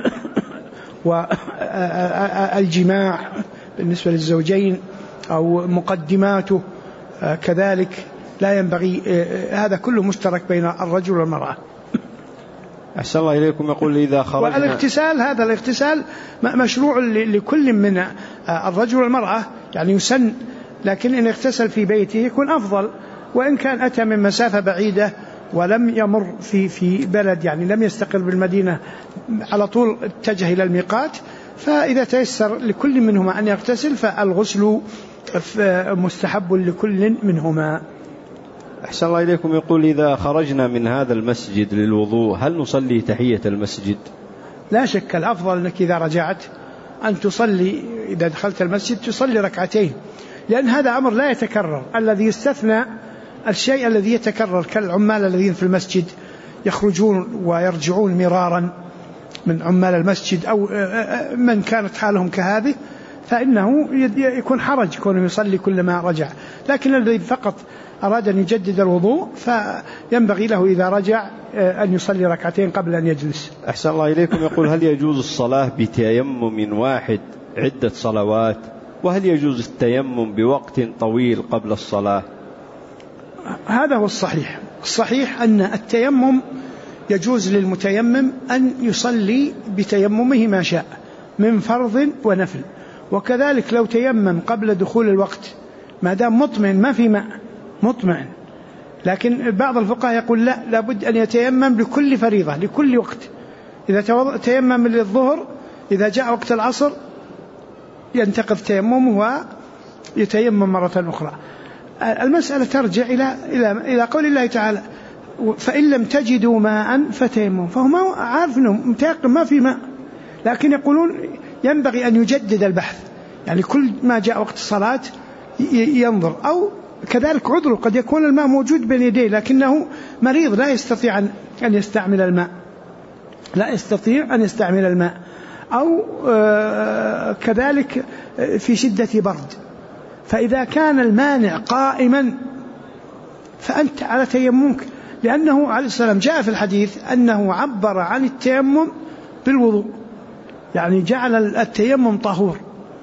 والجماع بالنسبة للزوجين أو مقدماته كذلك لا ينبغي، هذا كله مشترك بين الرجل والمرأة. أحسن الله إليكم. يقول إذا خرجنا والاغتسال، هذا الاغتسال مشروع لكل من الرجل والمرأة، يعني يسن، لكن إن اغتسل في بيته يكون أفضل، وإن كان أتى من مسافة بعيدة ولم يمر في بلد، يعني لم يستقر بالمدينة على طول اتجه إلى الميقات، فإذا تيسر لكل منهما أن يغتسل فالغسل مستحب لكل منهما. أحسن الله إليكم. يقول إذا خرجنا من هذا المسجد للوضوء هل نصلي تحية المسجد؟ لا شك الأفضل أنك إذا رجعت أن تصلي، إذا دخلت المسجد تصلي ركعتين، لأن هذا أمر لا يتكرر. الذي يستثنى الشيء الذي يتكرر كالعمال الذين في المسجد يخرجون ويرجعون مرارا من عمال المسجد أو من كانت حالهم كهذه، فإنه يكون حرج كونه يصلي كلما رجع. لكن الذي فقط أراد أن يجدد الوضوء فينبغي له إذا رجع أن يصلي ركعتين قبل أن يجلس. أحسن الله إليكم. يقول هل يجوز الصلاة بتيمم واحد عدة صلوات؟ وهل يجوز التيمم بوقت طويل قبل الصلاة؟ هذا هو الصحيح. الصحيح أن التيمم يجوز للمتيمم أن يصلي بتيممه ما شاء من فرض ونفل، وكذلك لو تيمم قبل دخول الوقت ما دام مطمئن ما في ماء مطمئن. لكن بعض الفقهاء يقول لا، لابد أن يتيمم لكل فريضة لكل وقت. إذا تيمم للظهر إذا جاء وقت العصر ينتقض تيممه ويتيمم مرة أخرى. المسألة ترجع إلى قول الله تعالى فإن لم تجدوا ماء فتيمموا، فهم عارف أنهم متيقن ما في ماء، لكن يقولون ينبغي أن يجدد البحث، يعني كل ما جاء وقت الصلاة ينظر. أو كذلك عذره، قد يكون الماء موجود بين يديه لكنه مريض لا يستطيع أن يستعمل الماء، لا يستطيع أن يستعمل الماء، أو كذلك في شدة برد. فإذا كان المانع قائما فأنت على تيممك، لأنه عليه السلام جاء في الحديث أنه عبر عن التيمم بالوضوء، يعني جعل التيمم طهور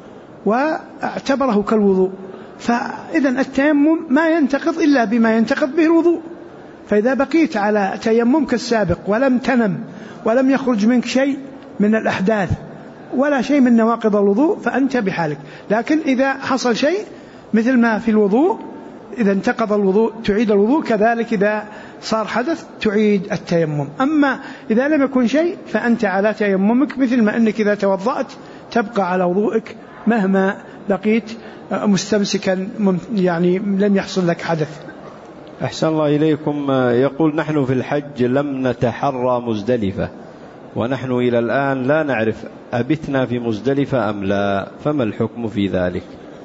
واعتبره كالوضوء. فإذا التيمم ما ينتقض إلا بما ينتقض به الوضوء. فإذا بقيت على تيممك السابق ولم تنم ولم يخرج منك شيء من الأحداث ولا شيء من نواقض الوضوء فأنت بحالك. لكن إذا حصل شيء مثل ما في الوضوء، إذا انتقض الوضوء تعيد الوضوء، كذلك إذا صار حدث تعيد التيمم. أما إذا لم يكن شيء فأنت على تيممك، مثل ما أنك إذا توضأت تبقى على وضوءك مهما بقيت مستمسكا، يعني لم يحصل لك حدث. أحسن الله إليكم. يقول نحن في الحج لم نتحرى مزدلفة، ونحن إلى الآن لا نعرف أبتنا في مزدلفة أم لا، فما الحكم في ذلك؟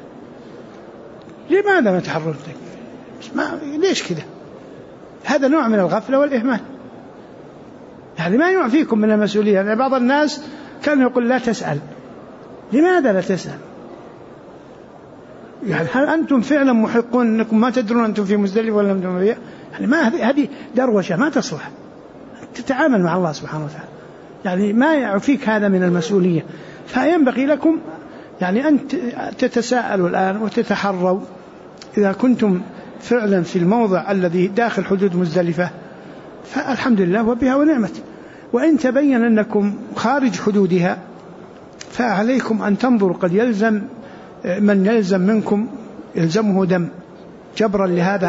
لماذا ما تحررتك؟ ليش كده؟ هذا نوع من الغفلة والإهمال، يعني ما يعفيكم من المسؤولية. يعني بعض الناس كان يقول لا تسأل. لماذا لا تسأل؟ يعني هل أنتم فعلا محقون أنكم ما تدرون أنتم في مزدلفة ولا أنتم فيها؟ يعني ما هذه دروشة ما تصلح. تتعامل مع الله سبحانه وتعالى، يعني ما يعفيك هذا من المسؤولية. فينبغي لكم يعني أن تتساءلوا الآن وتتحروا إذا كنتم فعلا في الموضع الذي داخل حدود مزدلفة فالحمد لله وبها ونعمت، وإن تبين أنكم خارج حدودها فعليكم أن تنظروا. قد يلزم من يلزم منكم يلزمه دم جبرا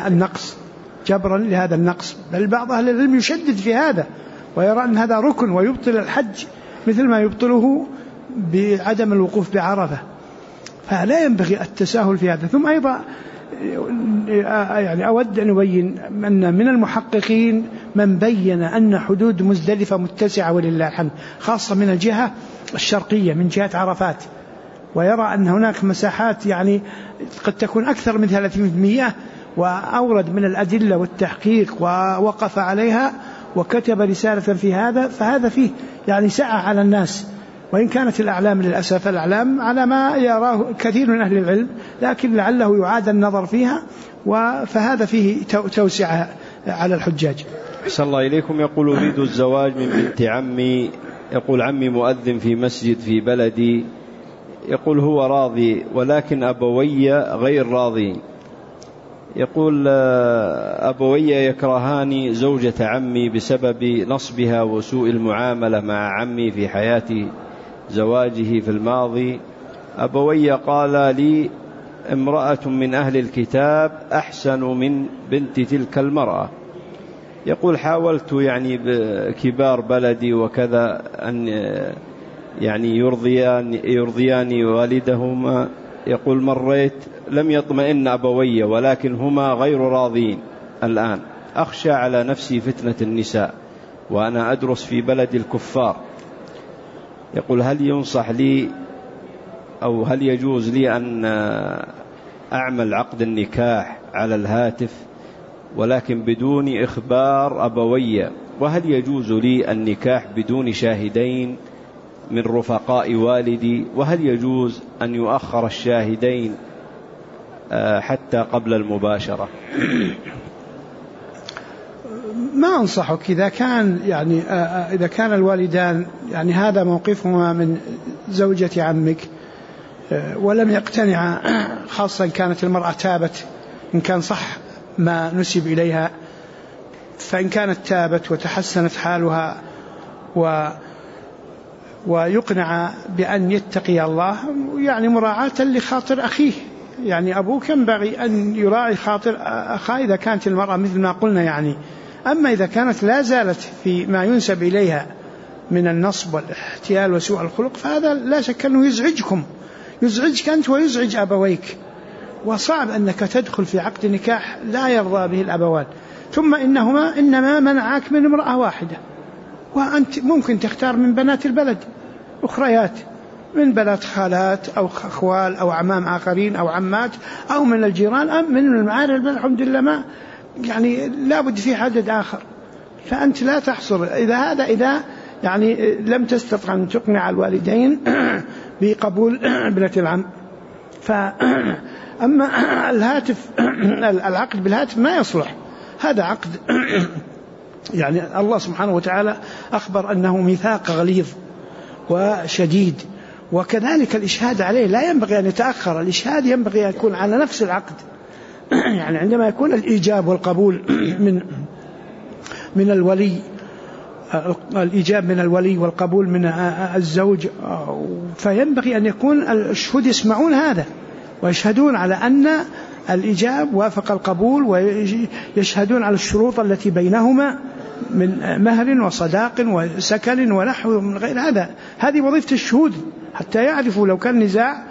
لهذا النقص، بل بعض أهل العلم يشدد في هذا ويرى أن هذا ركن ويبطل الحج مثل ما يبطله بعدم الوقوف بعرفة، فلا ينبغي التساهل في هذا. ثم أيضا يعني أود أن أبين أن من المحققين من بين أن حدود مزدلفة متسعة ولله الحمد، خاصة من الجهة الشرقية من جهة عرفات، ويرى أن هناك مساحات يعني قد تكون أكثر من 300، وأورد من الأدلة والتحقيق ووقف عليها وكتب رسالة في هذا. فهذا فيه يعني سعة على الناس وإن كانت الأعلام للأسف الأعلام على ما يراه كثير من أهل العلم، لكن لعله يعاد النظر فيها، فهذا فيه توسعة على الحجاج. أحسن الله إليكم. يقول أريد الزواج من بنت عمي، يقول عمي مؤذن في مسجد في بلدي، يقول هو راضي ولكن أبوي غير راضين. يقول أبوي يكرهان زوجة عمي بسبب نصبها وسوء المعاملة مع عمي في حياة زواجه في الماضي. أبوي قال لي امرأة من أهل الكتاب أحسن من بنت تلك المرأة. يقول حاولت يعني بكبار بلدي وكذا أن يعني يرضيان والدهما. يقول مريت لم يطمئن أبوي ولكن هما غير راضين الآن. أخشى على نفسي فتنة النساء وأنا أدرس في بلد الكفار. يقول هل ينصح لي أو هل يجوز لي أن أعمل عقد النكاح على الهاتف ولكن بدون إخبار أبوي؟ وهل يجوز لي النكاح بدون شاهدين من رفقاء والدي؟ وهل يجوز أن يؤخر الشاهدين حتى قبل المباشرة؟ ما أنصحك إذا كان الوالدان يعني هذا موقفهما من زوجة عمك ولم يقتنع، خاصة كانت المرأة تابت، إن كان صح ما نسب إليها، فإن كانت تابت وتحسنت حالها ويقنع بأن يتقي الله يعني مراعاة لخاطر أخيه، يعني أبوك ينبغي أن يراعي خاطر أخاه إذا كانت المرأة مثل ما قلنا يعني. أما إذا كانت لا زالت في ما ينسب إليها من النصب والاحتيال وسوء الخلق فهذا لا شك أنه يزعجك أنت ويزعج أبويك، وصعب أنك تدخل في عقد نكاح لا يرضى به الأبوان. ثم إنما منعك من امرأة واحدة، وأنت ممكن تختار من بنات البلد أخريات، من بنات خالات أو أخوال أو عمام آخرين أو عمات أو من الجيران أو من المعارف. الحمد لله ما يعني لا بد في عدد آخر، فأنت لا تحصر إذا يعني لم تستطع أن تقنع الوالدين بقبول ابنة العم. أما الهاتف العقد بالهاتف ما يصلح، هذا عقد يعني الله سبحانه وتعالى أخبر أنه ميثاق غليظ وشديد، وكذلك الإشهاد عليه لا ينبغي أن يتأخر، الإشهاد ينبغي أن يكون على نفس العقد يعني عندما يكون الإيجاب والقبول من الولي، الإيجاب من الولي والقبول من الزوج، فينبغي أن يكون الشهود يسمعون هذا ويشهدون على أن الإيجاب وافق القبول، ويشهدون على الشروط التي بينهما من مهر وصداق وسكن ونحو من غير هذا. هذه وظيفة الشهود حتى يعرفوا لو كان نزاع،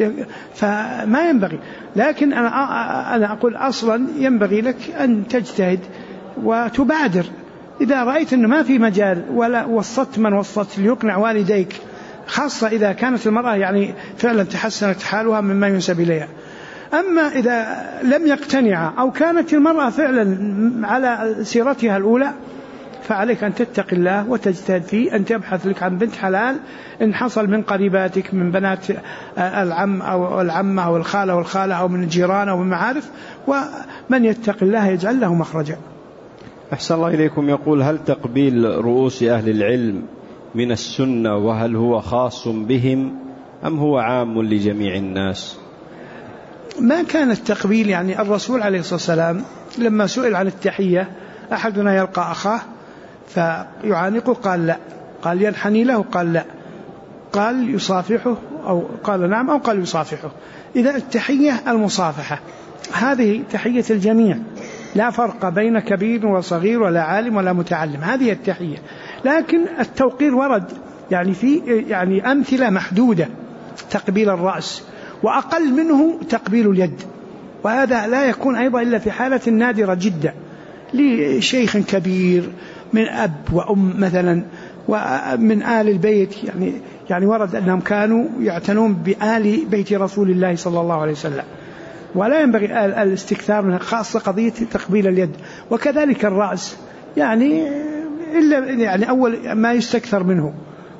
فما ينبغي. لكن أنا أقول أصلا ينبغي لك أن تجتهد وتبادر إذا رأيت أنه ما في مجال ولا وسطت من وسطت ليقنع والديك، خاصة إذا كانت المرأة يعني فعلا تحسنت حالها مما ينسب إليها. أما إذا لم يقتنع أو كانت المرأة فعلا على سيرتها الأولى فعليك أن تتقي الله وتجتهد في أن تبحث لك عن بنت حلال إن حصل من قريباتك من بنات العم أو العمة أو الخالة والخالة أو من الجيران أو من المعارف، ومن يتقي الله يجعل له مخرجا. أحسن الله إليكم. يقول هل تقبيل رؤوس أهل العلم من السنة، وهل هو خاص بهم أم هو عام لجميع الناس؟ ما كان التقبيل يعني الرسول عليه الصلاة والسلام لما سئل عن التحية أحدنا يلقى أخاه فيعانقه قال لا، قال ينحني له قال لا، قال يصافحه أو قال نعم أو قال يصافحه. إذا التحية المصافحة هذه تحية الجميع، لا فرق بين كبير وصغير ولا عالم ولا متعلم، هذه التحية. لكن التوقير ورد يعني في يعني أمثلة محدودة، تقبيل الرأس، وأقل منه تقبيل اليد، وهذا لا يكون أيضا إلا في حالة نادرة جدا لشيخ كبير من أب وأم مثلا ومن آل البيت، يعني ورد أنهم كانوا يعتنون بآل بيت رسول الله صلى الله عليه وسلم، ولا ينبغي الاستكثار من خاصة قضية تقبيل اليد. وكذلك الرأس يعني إلا يعني أول ما يستكثر منه،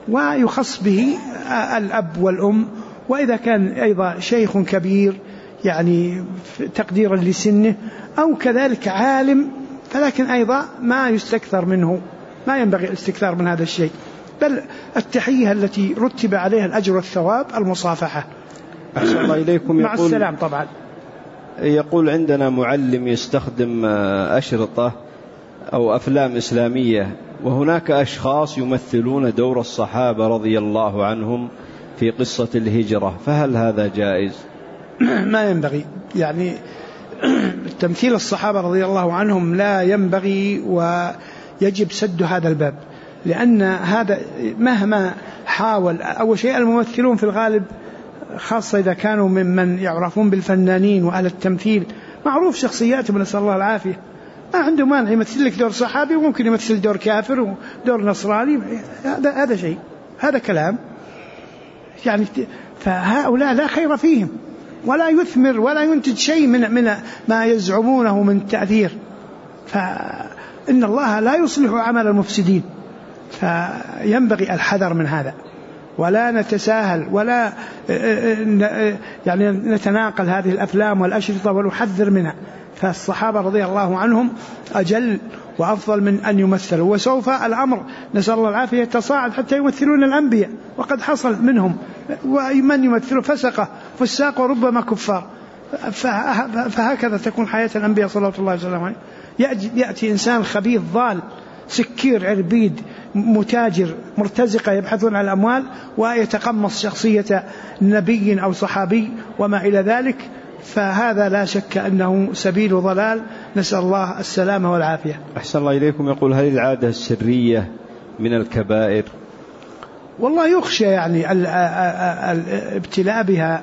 ويخص به الأب والأم، وإذا كان أيضا شيخ كبير يعني تقديرا لسنه، أو كذلك عالم، فلكن أيضا ما يستكثر منه، ما ينبغي الاستكثار من هذا الشيء، بل التحية التي رتب عليها الأجر والثواب المصافحة. أحسن الله إليكم. مع السلام. طبعا يقول عندنا معلم يستخدم أشرطة أو أفلام إسلامية، وهناك أشخاص يمثلون دور الصحابة رضي الله عنهم في قصة الهجرة، فهل هذا جائز؟ ما ينبغي، يعني تمثيل الصحابة رضي الله عنهم لا ينبغي، ويجب سد هذا الباب، لأن هذا مهما حاول، أول شيء الممثلون في الغالب خاصة إذا كانوا ممن يعرفون بالفنانين وأهل التمثيل معروف شخصياتهم نسأل الله العافية، ما عنده مانع يمثل لك دور صحابي وممكن يمثل دور كافر ودور نصراني، هذا شيء، هذا كلام يعني. فهؤلاء لا خير فيهم ولا يثمر ولا ينتج شيء من ما يزعمونه من تأثير، فإن الله لا يصلح عمل المفسدين، فينبغي الحذر من هذا، ولا نتساهل ولا يعني نتناقل هذه الأفلام والأشرطة ونحذر منها. فالصحابة رضي الله عنهم أجل وأفضل من أن يمثلوا، وسوف الأمر نسأل الله العافية يتصاعد حتى يمثلون الأنبياء، وقد حصل منهم ومن يمثل فساق وربما كفار، فهكذا تكون حياة الأنبياء صلى الله عليه وسلم. يأتي إنسان خبيث ضال سكير عربيد متاجر مرتزقة يبحثون عن الأموال ويتقمص شخصية نبي أو صحابي وما إلى ذلك، فهذا لا شك أنه سبيل ضلال، نسأل الله السلامة والعافية. أحسن الله إليكم. يقول هل العادة السرية من الكبائر؟ والله يخشى يعني الابتلاء بها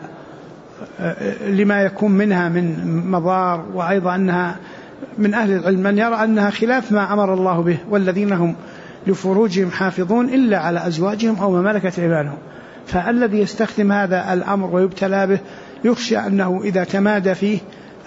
لما يكون منها من مضار، وأيضا أنها من أهل العلم من يرى أنها خلاف ما أمر الله به، والذين هم لفروجهم حافظون إلا على أزواجهم أو ما ملكت أيمانهم، فالذي يستخدم هذا الأمر ويبتلى به يخشى أنه إذا تمادى فيه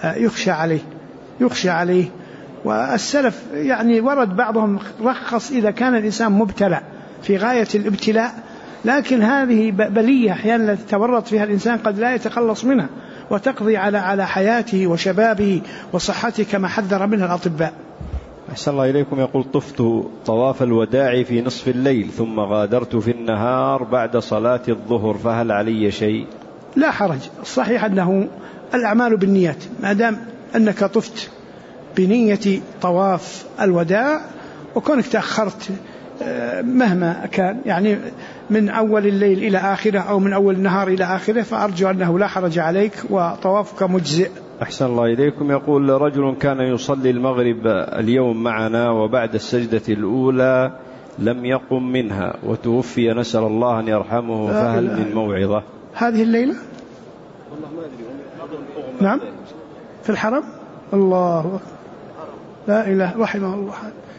يخشى عليه. والسلف يعني ورد بعضهم رخص إذا كان الإنسان مبتلى في غاية الابتلاء، لكن هذه بلية أحيانا تورط فيها الإنسان قد لا يتخلص منها وتقضي على حياته وشبابه وصحته كما حذر منها الأطباء. أحسن الله إليكم. يقول طفت طواف الوداع في نصف الليل ثم غادرت في النهار بعد صلاة الظهر، فهل علي شيء؟ لا حرج، الصحيح أنه الأعمال بالنيات، ما دام أنك طفت بنية طواف الوداع وكونك تأخرت مهما كان يعني من أول الليل إلى آخره أو من أول النهار إلى آخره، فأرجو أنه لا حرج عليك وطوافك مجزئ. أحسن الله إليكم. يقول رجل كان يصلي المغرب اليوم معنا وبعد السجدة الأولى لم يقم منها وتوفي، نسأل الله أن يرحمه، فهل من موعظة؟ هذه الليلة؟ والله ما أدري. نعم في الحرم. الله أكبر، لا إله رحمه الله.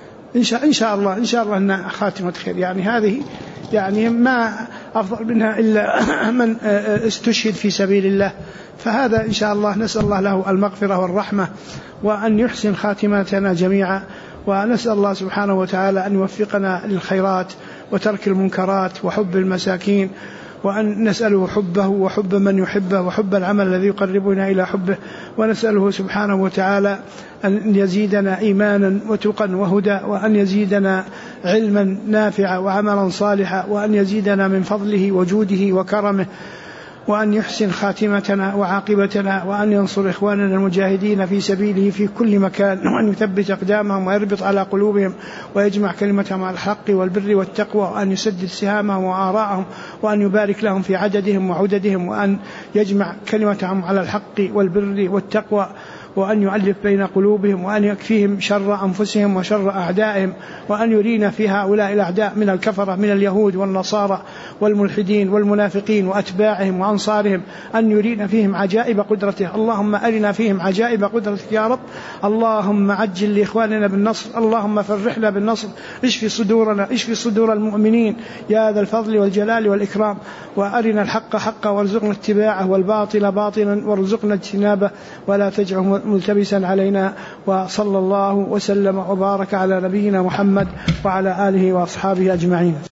إن شاء الله أنها خاتمة خير، يعني هذه يعني ما أفضل منها إلا من استشهد في سبيل الله، فهذا إن شاء الله نسأل الله له المغفرة والرحمة وأن يحسن خاتمتنا جميعا، ونسأل الله سبحانه وتعالى أن يوفقنا للخيرات وترك المنكرات وحب المساكين، وأن نسأله حبه وحب من يحبه وحب العمل الذي يقربنا إلى حبه، ونسأله سبحانه وتعالى أن يزيدنا إيمانا وتقا وهدى، وأن يزيدنا علما نافعا وعملا صالحا، وأن يزيدنا من فضله وجوده وكرمه، وأن يحسن خاتمتنا وعاقبتنا، وأن ينصر إخواننا المجاهدين في سبيله في كل مكان، وأن يثبت أقدامهم ويربط على قلوبهم ويجمع كلمتهم على الحق والبر والتقوى، وأن يسدد سهامهم وآراءهم، وأن يبارك لهم في عددهم وعددهم، وأن يجمع كلمتهم على الحق والبر والتقوى، وأن يؤلف بين قلوبهم، وأن يكفيهم شر أنفسهم وشر أعدائهم، وأن يرينا في هؤلاء الأعداء من الكفرة من اليهود والنصارى والملحدين والمنافقين وأتباعهم وأنصارهم، أن يرينا فيهم عجائب قدرته. اللهم أرنا فيهم عجائب قدرتك يا رب. اللهم عجل لإخواننا بالنصر، اللهم فرحنا بالنصر، اشفي صدورنا، اشفي صدور المؤمنين يا ذا الفضل والجلال والإكرام، وأرنا الحق حقا وارزقنا اتباعه والباطل باطلا وارزقنا اجتنابه، ولا تجعله ملتبسا علينا. وصلى الله وسلم وبارك على نبينا محمد وعلى آله وأصحابه أجمعين.